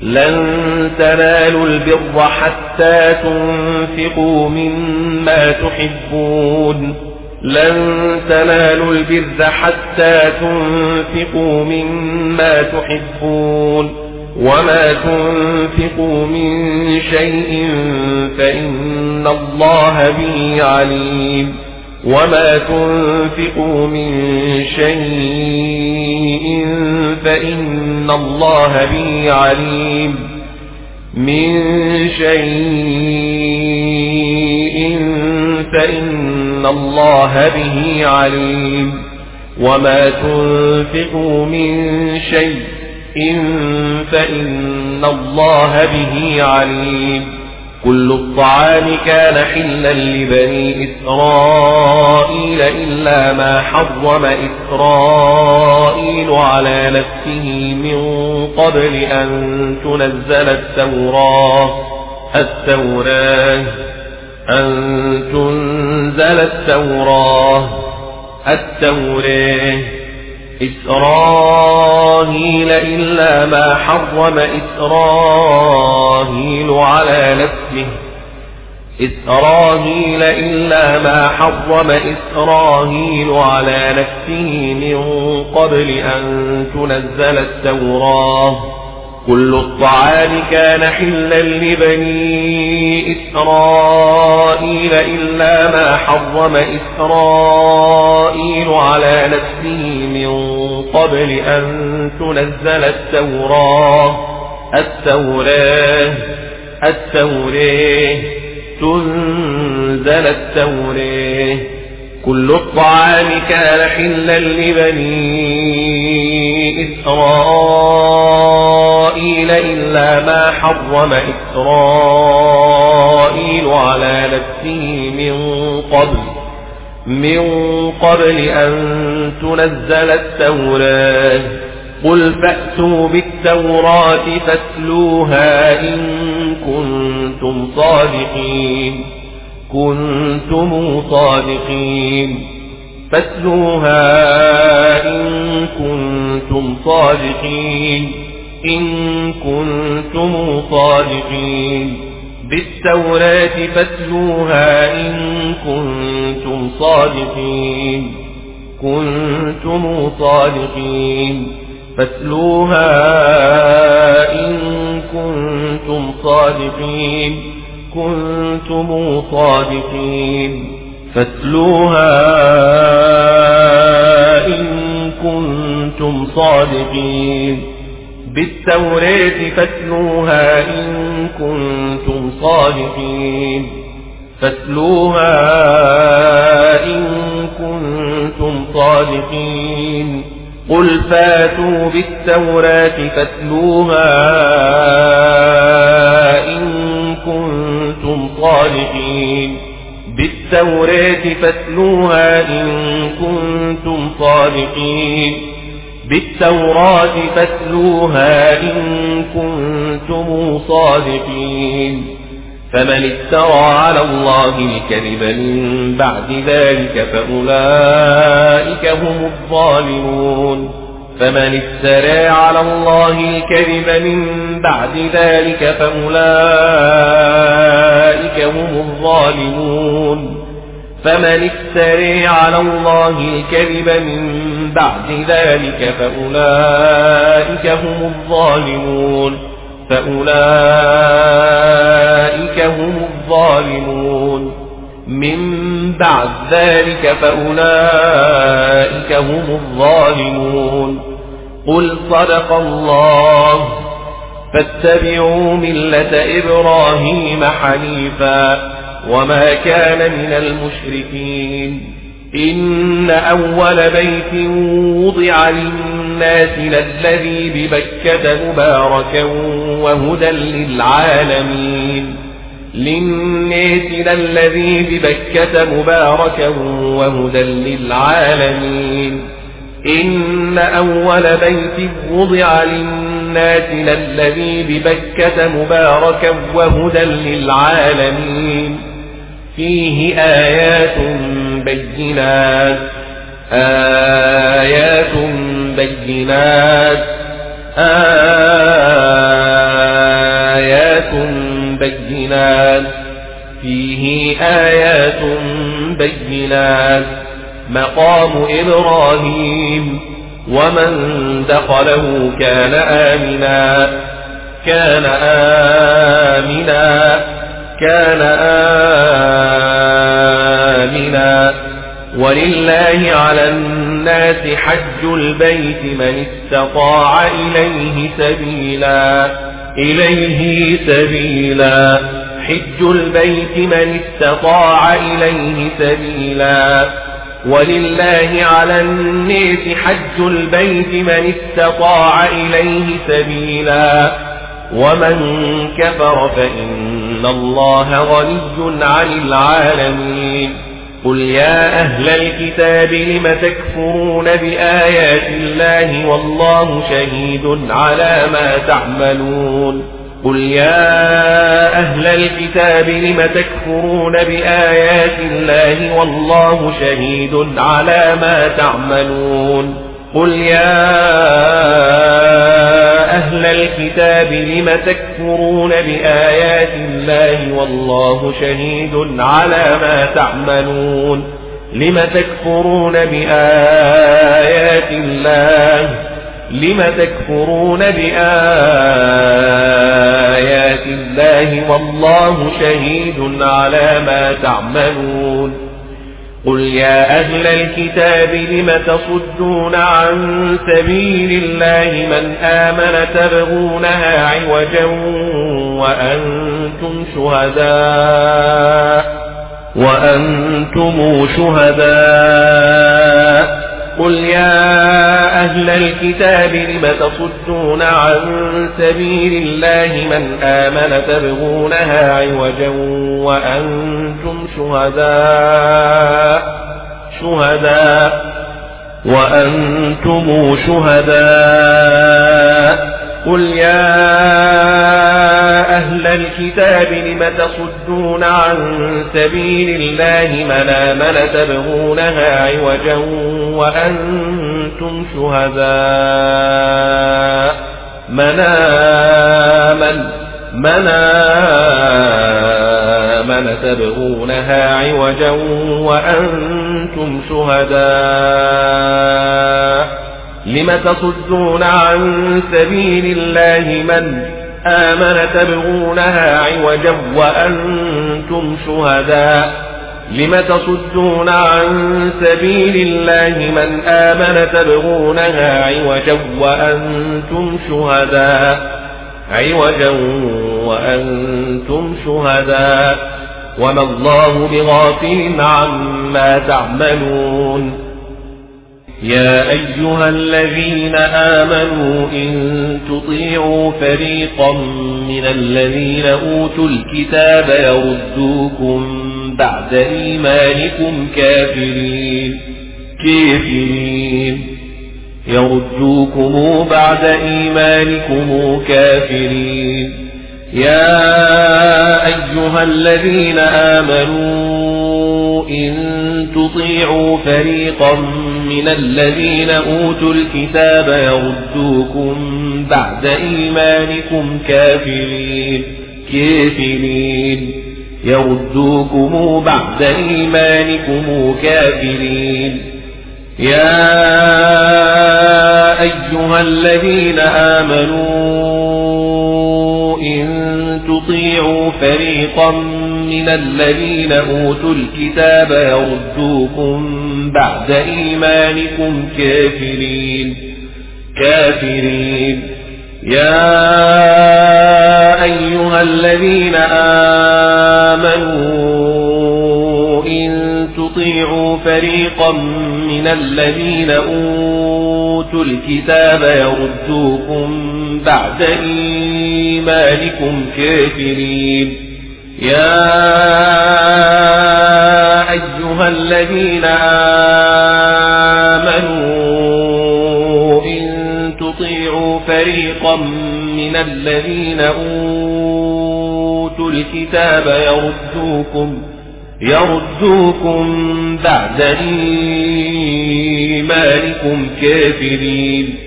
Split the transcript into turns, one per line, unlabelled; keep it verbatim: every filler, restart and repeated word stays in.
لن تنالوا البر حتى تنفقوا مما تحبون لن تنالوا البر حتى تنفقوا مما تحبون وما تنفقوا من شيء فإن الله به عليم وما تنفقوا من شيء فإن الله به عليم من شيء فإن الله به عليم وما تنفقوا من شيء فإن الله به عليم كل الطعام كان حلا لبني إسرائيل إلا ما حرم إسرائيل على نفسه من قبل أن تنزل التوراة التوراة أن تنزل التوراة التوراة إسرائيل إلا ما حرم إسرائيل على نفسه إسرائيل إلا ما حرم إسرائيل على نفسه من قبل أن تنزل التوراة كل الطعام كان حلا لبني إسرائيل إلا ما حرم إسرائيل على نفسه من قبل أن تنزل التوراة التوراة التوراة تنزل التوراة كل الطعام كان حلا لبني إسرائيل إلا ما حرم إسرائيل على نفسه من قبل من قبل أن تنزل التوراة قل فأتوا بالتوراة فاتلوها إن كنتم صادقين كنتم صادقين فاتلوها إن كنتم صادقين إن كنتم صادقين بالتوراة فاتلوها إن كنتم صادقين كنتم صادقين فاتلوها إن كنتم صادقين كنتم صادقين فاتلوها إن كنتم صادقين بالتوراة فاتلوها إن كنتم صادقين فاتلوها إن كنتم صادقين قل فاتوا بالتوراة فاتلوها إن كنتم صادقين بالتوراة فاتلوها إن كنتم صادقين بالتوراة فاتلوها إن كنتم صادقين فمن افترى على الله الكذب من بعد ذلك فأولئك هم الظالمون فمن افترى على الله الكذب من بعد ذلك فأولئك هم الظالمون فمن افترى على الله الكذب من بعد ذلك فأولئك هم الظالمون فأولئك هم الظالمون من بعد ذلك فأولئك هم الظالمون قل صدق الله فاتبعوا ملة إبراهيم حنيفا وما كان من المشركين إن أول بيت وضع للناس للذي ببكة مباركا وهدى للعالمين للناس للذي ببكة مباركا وهدى للعالمين إن أول بيت وضع للناس للذي ببكة مباركا وهدى للعالمين فيه آيات بينات آيات بينات بينات فيه آيات بينات مقام إبراهيم ومن دخله كان آمنا كان آمنا كان آمنا ولله على الناس حج البيت من استطاع إليه سبيلا إليه سبيلا حج البيت من استطاع إليه سبيلا ولله على الناس حج البيت من استطاع إليه سبيلا ومن كفر فإن الله غني عن العالمين قل يا أهل الكتاب لم تكفرون بآيات الله والله شهيد على ما تعملون قل يا أهل الكتاب لم تكفرون بآيات الله والله شهيد على ما تعملون قل يا أهل الكتاب لم تكفرون بآيات الله والله شهيد على ما تعملون لم تكفرون بآيات الله لم تكفرون بآيات الله والله شهيد على ما تعملون قل يا أهل الكتاب لم تصدون عن سبيل الله من آمن تبغونها عوجا وأنتم شهداء وأنتم شهداء قل يا أهل الكتاب لم تصدون عن سبيل الله من آمن تبغونها عوجا وأنتم شهداء شهداء وأنتم شهداء قل يا أهل الكتاب لم تصدون عن سبيل الله من آمن تبغونها عوجا وأنتم شهداء من آمن من آمن تبغونها عوجا وأنتم شهداء لم تصدون عن سبيل الله من آمن تبغونها عوجا وأنتم شهداء لم تصدون عن سبيل الله من آمن تبغونها عوجا وأنتم شهداء عوجا وأنتم شهداء وما الله بغافل عما تعملون يا أيها الذين آمنوا إن تطيعوا فريقا من الذين أوتوا الكتاب يردوكم بعد إيمانكم كافرين كافرين يردوكم بعد إيمانكم كافرين يا أيها الذين آمنوا إن تطيعوا فريقا من الذين أوتوا الكتاب يردوكم بعد إيمانكم كافرين كافرين يردوكم بعد إيمانكم كافرين يا أيها الذين آمنوا إن تطيعوا فريقا من الذين أوتوا الكتاب يردوكم بعد إيمانكم كافرين كافرين يا أيها الذين آمنوا إن تطيعوا فريقا من الذين أوتوا الكتاب يردوكم بعد إيمانكم كافرين يا أيها الذين آمنوا إن تطيعوا فريقا من الذين أوتوا الكتاب يردوكم يردوكم بعد إيمانكم كافرين